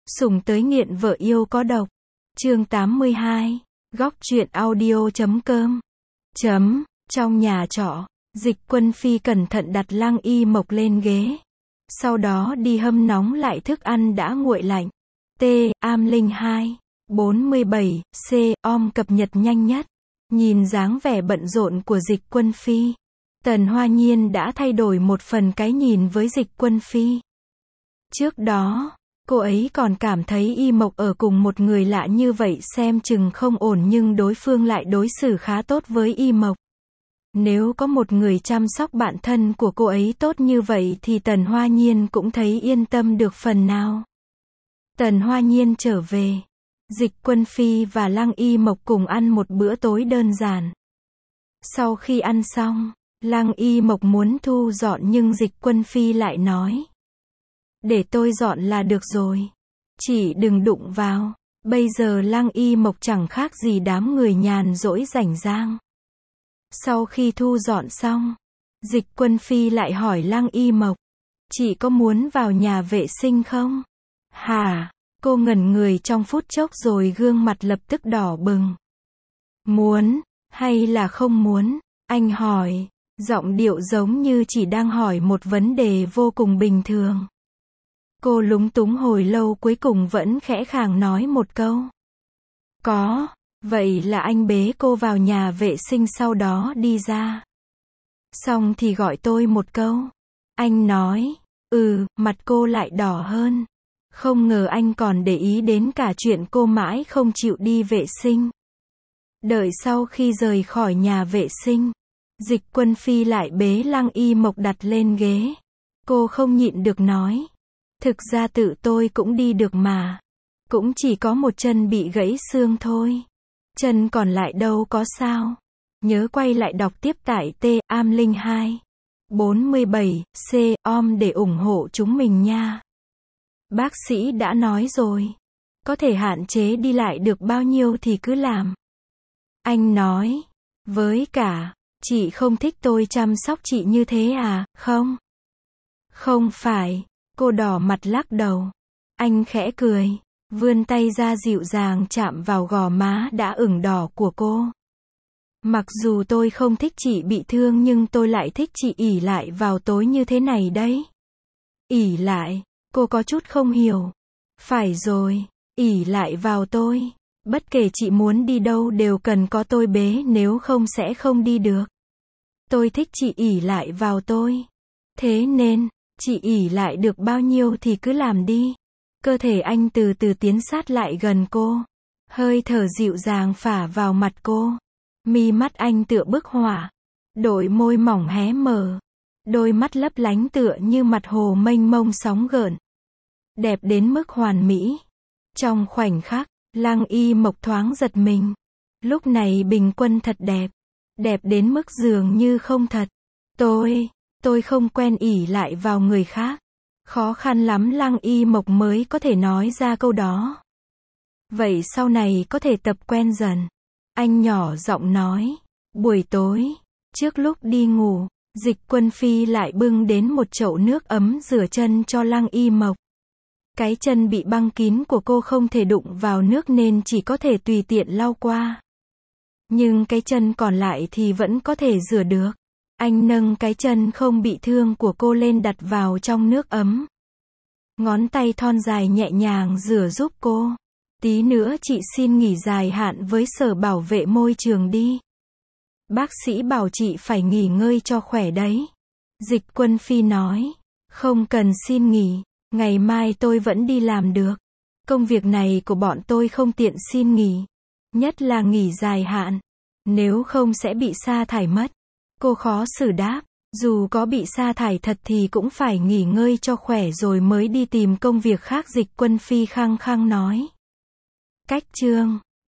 Sủng tới nghiện vợ yêu có độc. Chương 82. Góc truyện audio.com. Trong nhà trọ, Dịch Quân Phi cẩn thận đặt Lăng Y Mộc lên ghế. Sau đó đi hâm nóng lại thức ăn đã nguội lạnh. Am Linh 2. 47, Om cập nhật nhanh nhất. Nhìn dáng vẻ bận rộn của Dịch Quân Phi, Tần Hoa Nhiên đã thay đổi một phần cái nhìn với Dịch Quân Phi. Trước đó, cô ấy còn cảm thấy Y Mộc ở cùng một người lạ như vậy xem chừng không ổn, nhưng đối phương lại đối xử khá tốt với Y Mộc. Nếu có một người chăm sóc bạn thân của cô ấy tốt như vậy thì Tần Hoa Nhiên cũng thấy yên tâm được phần nào. Tần Hoa Nhiên trở về, Dịch Quân Phi và Lăng Y Mộc cùng ăn một bữa tối đơn giản. Sau khi ăn xong, Lăng Y Mộc muốn thu dọn nhưng Dịch Quân Phi lại nói: để tôi dọn là được rồi, chỉ đừng đụng vào. Bây giờ Lăng Y Mộc chẳng khác gì đám người nhàn rỗi rảnh rang. Sau khi thu dọn xong, Dịch Quân Phi lại hỏi Lăng Y Mộc: chị có muốn vào nhà vệ sinh không? Hả? Cô ngẩn người trong phút chốc rồi gương mặt lập tức đỏ bừng. Muốn, hay là không muốn? Anh hỏi, giọng điệu giống như chỉ đang hỏi một vấn đề vô cùng bình thường. Cô lúng túng hồi lâu cuối cùng vẫn khẽ khàng nói một câu: có. Vậy là anh bế cô vào nhà vệ sinh sau đó đi ra. Xong thì gọi tôi một câu. Anh nói, mặt cô lại đỏ hơn. Không ngờ anh còn để ý đến cả chuyện cô mãi không chịu đi vệ sinh. Đợi sau khi rời khỏi nhà vệ sinh, Dịch Quân Phi lại bế Lăng Y Mộc đặt lên ghế. Cô không nhịn được nói: thực ra tự tôi cũng đi được mà. Cũng chỉ có một chân bị gãy xương thôi. Chân còn lại đâu có sao. Nhớ quay lại đọc tiếp tại Am Linh 2. 47, Om để ủng hộ chúng mình nha. Bác sĩ đã nói rồi. Có thể hạn chế đi lại được bao nhiêu thì cứ làm. Anh nói. Với cả, chị không thích tôi chăm sóc chị như thế à, không? Không phải. Cô đỏ mặt lắc đầu. Anh khẽ cười, vươn tay ra dịu dàng chạm vào gò má đã ửng đỏ của cô. Mặc dù tôi không thích chị bị thương nhưng tôi lại thích chị ỷ lại vào tôi như thế này đấy. Ỷ lại? Cô có chút không hiểu. Phải rồi, ỷ lại vào tôi. Bất kể chị muốn đi đâu đều cần có tôi bế, nếu không sẽ không đi được. Tôi thích chị ỷ lại vào tôi. Thế nên, chị ỷ lại được bao nhiêu thì cứ làm đi. Cơ thể anh từ từ tiến sát lại gần cô. Hơi thở dịu dàng phả vào mặt cô. Mi mắt anh tựa bức họa. Đôi môi mỏng hé mở. Đôi mắt lấp lánh tựa như mặt hồ mênh mông sóng gợn. Đẹp đến mức hoàn mỹ. Trong khoảnh khắc, Lăng Y Mộc thoáng giật mình. Lúc này Bình Quân thật đẹp. Đẹp đến mức dường như không thật. Tôi không quen ỷ lại vào người khác. Khó khăn lắm Lăng Y Mộc mới có thể nói ra câu đó. Vậy sau này có thể tập quen dần. Anh nhỏ giọng nói. Buổi tối, trước lúc đi ngủ, Dịch Quân Phi lại bưng đến một chậu nước ấm rửa chân cho Lăng Y Mộc. Cái chân bị băng kín của cô không thể đụng vào nước nên chỉ có thể tùy tiện lau qua. Nhưng cái chân còn lại thì vẫn có thể rửa được. Anh nâng cái chân không bị thương của cô lên đặt vào trong nước ấm. Ngón tay thon dài nhẹ nhàng rửa giúp cô. Tí nữa chị xin nghỉ dài hạn với Sở Bảo vệ Môi trường đi. Bác sĩ bảo chị phải nghỉ ngơi cho khỏe đấy. Dịch Quân Phi nói. Không cần xin nghỉ. Ngày mai tôi vẫn đi làm được. Công việc này của bọn tôi không tiện xin nghỉ. Nhất là nghỉ dài hạn. Nếu không sẽ bị sa thải mất. Cô khó xử đáp. Dù có bị sa thải thật thì cũng phải nghỉ ngơi cho khỏe rồi mới đi tìm công việc khác, Dịch Quân Phi khăng khăng nói. Cách chương